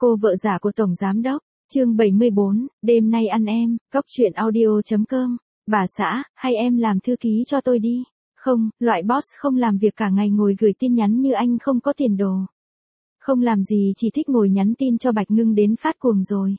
Cô vợ giả của Tổng Giám Đốc, chương 74, đêm nay ăn em, cóc truyện audio.com, bà xã, hay em làm thư ký cho tôi đi. Không, loại boss không làm việc cả ngày ngồi gửi tin nhắn như anh không có tiền đồ. Không làm gì chỉ thích ngồi nhắn tin cho Bạch Ngưng đến phát cuồng rồi.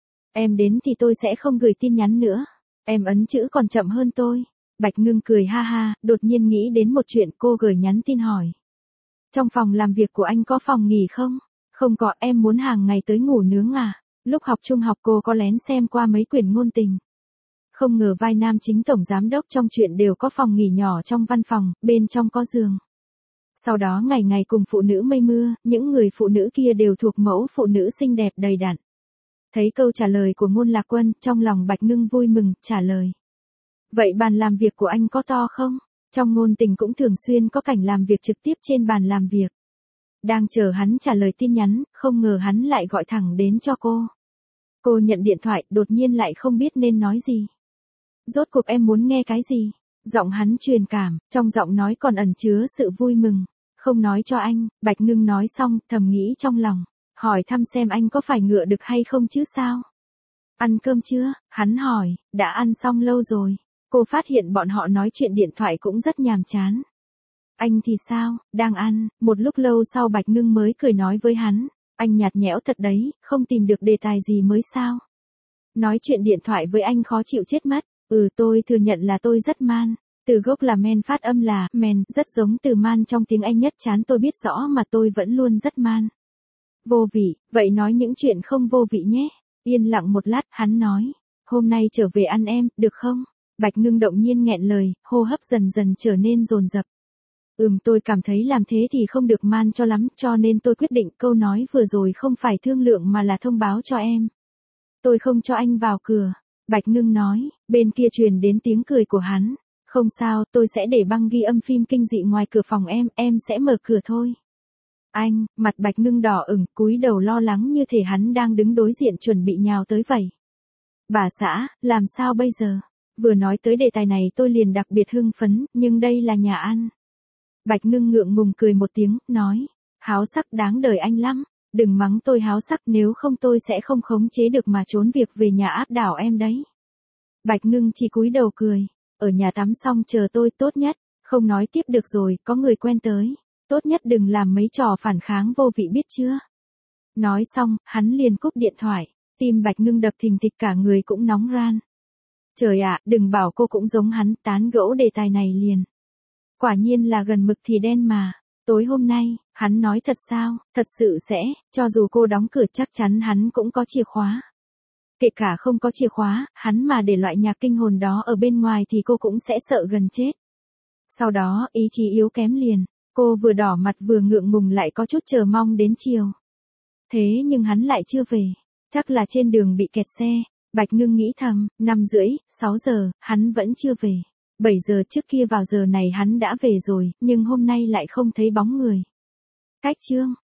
Em đến thì tôi sẽ không gửi tin nhắn nữa. Em ấn chữ còn chậm hơn tôi. Bạch Ngưng cười ha ha, đột nhiên nghĩ đến một chuyện, cô gửi nhắn tin hỏi. Trong phòng làm việc của anh có phòng nghỉ không? Không có, em muốn hàng ngày tới ngủ nướng à? Lúc học trung học cô có lén xem qua mấy quyển ngôn tình. Không ngờ vai nam chính Tổng Giám Đốc trong chuyện đều có phòng nghỉ nhỏ trong văn phòng, bên trong có giường. Sau đó ngày ngày cùng phụ nữ mây mưa, những người phụ nữ kia đều thuộc mẫu phụ nữ xinh đẹp đầy đặn. Thấy câu trả lời của Ngôn Lạc Quân, trong lòng Bạch Ngưng vui mừng, trả lời. Vậy bàn làm việc của anh có to không? Trong ngôn tình cũng thường xuyên có cảnh làm việc trực tiếp trên bàn làm việc. Đang chờ hắn trả lời tin nhắn, không ngờ hắn lại gọi thẳng đến cho cô. Cô nhận điện thoại, đột nhiên lại không biết nên nói gì. Rốt cuộc em muốn nghe cái gì? Giọng hắn truyền cảm, trong giọng nói còn ẩn chứa sự vui mừng. Không nói cho anh, Bạch Ngưng nói xong, thầm nghĩ trong lòng. Hỏi thăm xem anh có phải ngựa được hay không chứ sao? Ăn cơm chưa? Hắn hỏi, đã ăn xong lâu rồi. Cô phát hiện bọn họ nói chuyện điện thoại cũng rất nhàm chán. Anh thì sao, đang ăn, một lúc lâu sau Bạch Ngưng mới cười nói với hắn. Anh nhạt nhẽo thật đấy, không tìm được đề tài gì mới sao? Nói chuyện điện thoại với anh khó chịu chết mất. Tôi thừa nhận là tôi rất man. Từ gốc là men phát âm là men, rất giống từ man trong tiếng Anh nhất chán tôi biết rõ mà tôi vẫn luôn rất man. Vô vị, vậy nói những chuyện không vô vị nhé. Yên lặng một lát, hắn nói. Hôm nay trở về ăn em, được không? Bạch Ngưng động nhiên nghẹn lời, hô hấp dần dần trở nên dồn dập. Tôi cảm thấy làm thế thì không được man cho lắm, cho nên tôi quyết định câu nói vừa rồi không phải thương lượng mà là thông báo cho em. Tôi không cho anh vào cửa. Bạch Ngưng nói, bên kia truyền đến tiếng cười của hắn. Không sao, tôi sẽ để băng ghi âm phim kinh dị ngoài cửa phòng em sẽ mở cửa thôi. Anh, mặt Bạch Ngưng đỏ ửng, cúi đầu lo lắng như thể hắn đang đứng đối diện chuẩn bị nhào tới vậy. Bà xã, làm sao bây giờ? Vừa nói tới đề tài này tôi liền đặc biệt hưng phấn, nhưng đây là nhà ăn. Bạch Ngưng ngượng ngùng cười một tiếng, nói, háo sắc đáng đời anh lắm, đừng mắng tôi háo sắc nếu không tôi sẽ không khống chế được mà trốn việc về nhà áp đảo em đấy. Bạch Ngưng chỉ cúi đầu cười, ở nhà tắm xong chờ tôi tốt nhất, không nói tiếp được rồi, có người quen tới, tốt nhất đừng làm mấy trò phản kháng vô vị biết chưa. Nói xong, hắn liền cúp điện thoại, tim Bạch Ngưng đập thình thịch cả người cũng nóng ran. Trời ạ, đừng bảo cô cũng giống hắn, tán gẫu đề tài này liền. Quả nhiên là gần mực thì đen mà. Tối hôm nay, hắn nói thật sao, thật sự sẽ, cho dù cô đóng cửa chắc chắn hắn cũng có chìa khóa. Kể cả không có chìa khóa, hắn mà để loại nhạc kinh hồn đó ở bên ngoài thì cô cũng sẽ sợ gần chết. Sau đó, ý chí yếu kém liền, cô vừa đỏ mặt vừa ngượng ngùng lại có chút chờ mong đến chiều. Thế nhưng hắn lại chưa về, chắc là trên đường bị kẹt xe. Bạch Ngưng nghĩ thầm, 5:30, 6 giờ, hắn vẫn chưa về. 7 giờ trước kia vào giờ này hắn đã về rồi, nhưng hôm nay lại không thấy bóng người. Cách chương.